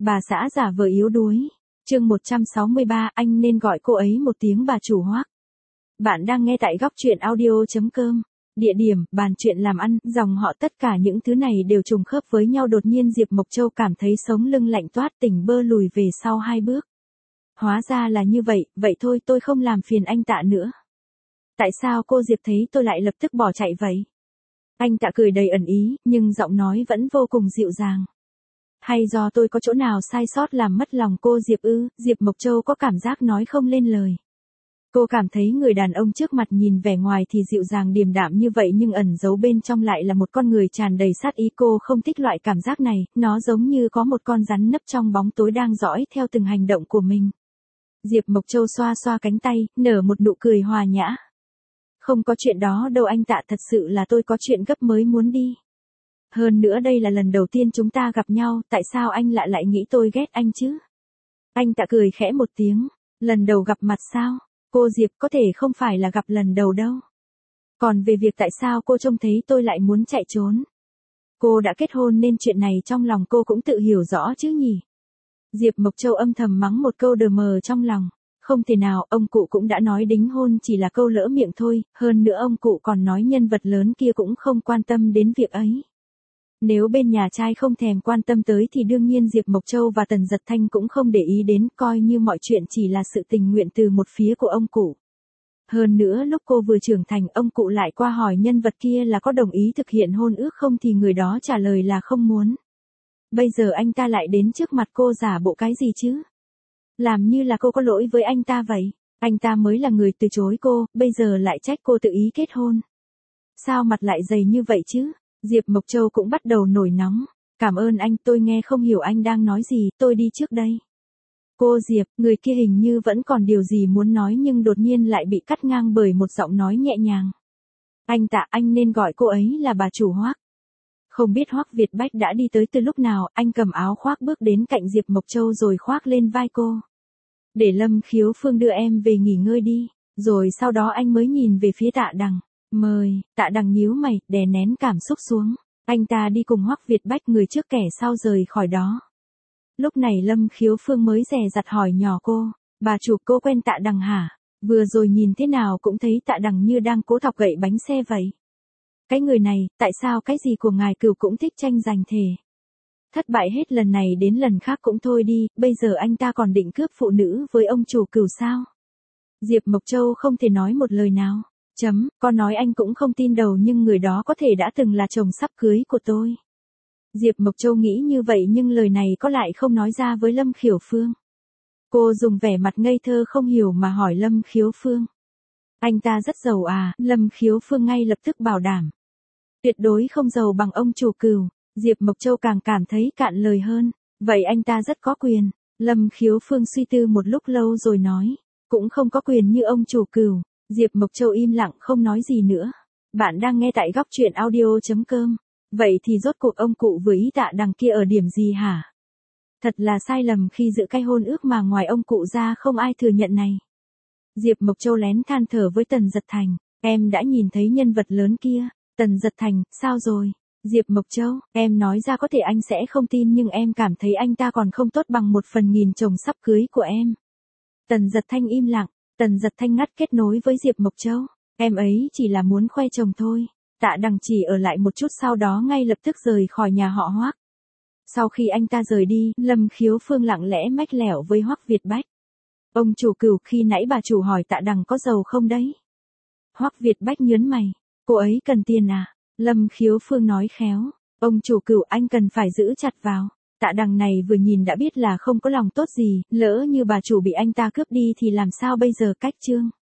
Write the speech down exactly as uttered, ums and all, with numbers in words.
Bà xã giả vờ yếu đuối. Chương một trăm sáu mươi ba, anh nên gọi cô ấy một tiếng bà chủ Hoắc. Bạn đang nghe tại góc truyện audio chấm com. Địa điểm, bàn chuyện làm ăn, dòng họ, tất cả những thứ này đều trùng khớp với nhau. Đột nhiên Diệp Mộc Châu cảm thấy sống lưng lạnh toát, tỉnh bơ lùi về sau hai bước. Hóa ra là như vậy, vậy thôi tôi không làm phiền anh Tạ nữa. Tại sao cô Diệp thấy tôi lại lập tức bỏ chạy vậy? Anh Tạ cười đầy ẩn ý, nhưng giọng nói vẫn vô cùng dịu dàng. Hay do tôi có chỗ nào sai sót làm mất lòng cô Diệp ư? Diệp Mộc Châu có cảm giác nói không lên lời. Cô cảm thấy người đàn ông trước mặt nhìn vẻ ngoài thì dịu dàng điềm đạm như vậy nhưng ẩn giấu bên trong lại là một con người tràn đầy sát ý. Cô không thích loại cảm giác này, nó giống như có một con rắn nấp trong bóng tối đang dõi theo từng hành động của mình. Diệp Mộc Châu xoa xoa cánh tay, nở một nụ cười hòa nhã. Không có chuyện đó đâu anh Tạ, thật sự là tôi có chuyện gấp mới muốn đi. Hơn nữa đây là lần đầu tiên chúng ta gặp nhau, tại sao anh lại lại nghĩ tôi ghét anh chứ? Anh Tạ cười khẽ một tiếng, lần đầu gặp mặt sao? Cô Diệp, có thể không phải là gặp lần đầu đâu. Còn về việc tại sao cô trông thấy tôi lại muốn chạy trốn? Cô đã kết hôn nên chuyện này trong lòng cô cũng tự hiểu rõ chứ nhỉ? Diệp Mộc Châu âm thầm mắng một câu đờ mờ trong lòng. Không thể nào, ông cụ cũng đã nói đính hôn chỉ là câu lỡ miệng thôi, hơn nữa ông cụ còn nói nhân vật lớn kia cũng không quan tâm đến việc ấy. Nếu bên nhà trai không thèm quan tâm tới thì đương nhiên Diệp Mộc Châu và Tần Dật Thanh cũng không để ý đến, coi như mọi chuyện chỉ là sự tình nguyện từ một phía của ông cụ. Hơn nữa lúc cô vừa trưởng thành, ông cụ lại qua hỏi nhân vật kia là có đồng ý thực hiện hôn ước không thì người đó trả lời là không muốn. Bây giờ anh ta lại đến trước mặt cô giả bộ cái gì chứ? Làm như là cô có lỗi với anh ta vậy. Anh ta mới là người từ chối cô, bây giờ lại trách cô tự ý kết hôn. Sao mặt lại dày như vậy chứ? Diệp Mộc Châu cũng bắt đầu nổi nóng. Cảm ơn anh, tôi nghe không hiểu anh đang nói gì, tôi đi trước đây. Cô Diệp, người kia hình như vẫn còn điều gì muốn nói nhưng đột nhiên lại bị cắt ngang bởi một giọng nói nhẹ nhàng. Anh Tạ, anh nên gọi cô ấy là bà chủ Hoắc. Không biết Hoắc Việt Bách đã đi tới từ lúc nào, anh cầm áo khoác bước đến cạnh Diệp Mộc Châu rồi khoác lên vai cô. Để Lâm Khiếu Phương đưa em về nghỉ ngơi đi, rồi sau đó anh mới nhìn về phía Tạ Đằng. Mời. Tạ Đằng nhíu mày, đè nén cảm xúc xuống. Anh ta đi cùng Hoắc Việt Bách người trước kẻ sau rời khỏi đó. Lúc này Lâm Khiếu Phương mới dè dặt hỏi nhỏ cô. Bà chủ, cô quen Tạ Đằng hả? Vừa rồi nhìn thế nào cũng thấy Tạ Đằng như đang cố thọc gậy bánh xe vậy. Cái người này, tại sao cái gì của ngài Cửu cũng thích tranh giành thề? Thất bại hết lần này đến lần khác cũng thôi đi, bây giờ anh ta còn định cướp phụ nữ với ông chủ Cửu sao? Diệp Mộc Châu không thể nói một lời nào. Chấm, con nói anh cũng không tin đâu nhưng người đó có thể đã từng là chồng sắp cưới của tôi. Diệp Mộc Châu nghĩ như vậy nhưng lời này có lại không nói ra với Lâm Khiếu Phương. Cô dùng vẻ mặt ngây thơ không hiểu mà hỏi Lâm Khiếu Phương. Anh ta rất giàu à? Lâm Khiếu Phương ngay lập tức bảo đảm. Tuyệt đối không giàu bằng ông chủ Cửu. Diệp Mộc Châu càng cảm thấy cạn lời hơn. Vậy anh ta rất có quyền. Lâm Khiếu Phương suy tư một lúc lâu rồi nói. Cũng không có quyền như ông chủ Cửu. Diệp Mộc Châu im lặng không nói gì nữa. Bạn đang nghe tại góc truyện audio chấm com. Vậy thì rốt cuộc ông cụ với ý Tạ Đằng kia ở điểm gì hả? Thật là sai lầm khi giữ cái hôn ước mà ngoài ông cụ ra không ai thừa nhận này. Diệp Mộc Châu lén than thở với Tần Dật Thành. Em đã nhìn thấy nhân vật lớn kia. Tần Dật Thành, sao rồi? Diệp Mộc Châu, em nói ra có thể anh sẽ không tin nhưng em cảm thấy anh ta còn không tốt bằng một phần nghìn chồng sắp cưới của em. Tần Dật Thanh im lặng. Tần Dật Thanh ngắt kết nối với Diệp Mộc Châu. Em ấy chỉ là muốn khoe chồng thôi. Tạ Đằng chỉ ở lại một chút sau đó ngay lập tức rời khỏi nhà họ Hoắc. Sau khi anh ta rời đi, Lâm Khiếu Phương lặng lẽ mách lẻo với Hoắc Việt Bách. Ông chủ Cửu, khi nãy bà chủ hỏi Tạ Đằng có giàu không đấy? Hoắc Việt Bách nhớn mày. Cô ấy cần tiền à? Lâm Khiếu Phương nói khéo. Ông chủ Cửu, anh cần phải giữ chặt vào. Tạ Đằng này vừa nhìn đã biết là không có lòng tốt gì, lỡ như bà chủ bị anh ta cướp đi thì làm sao bây giờ? Cách chương.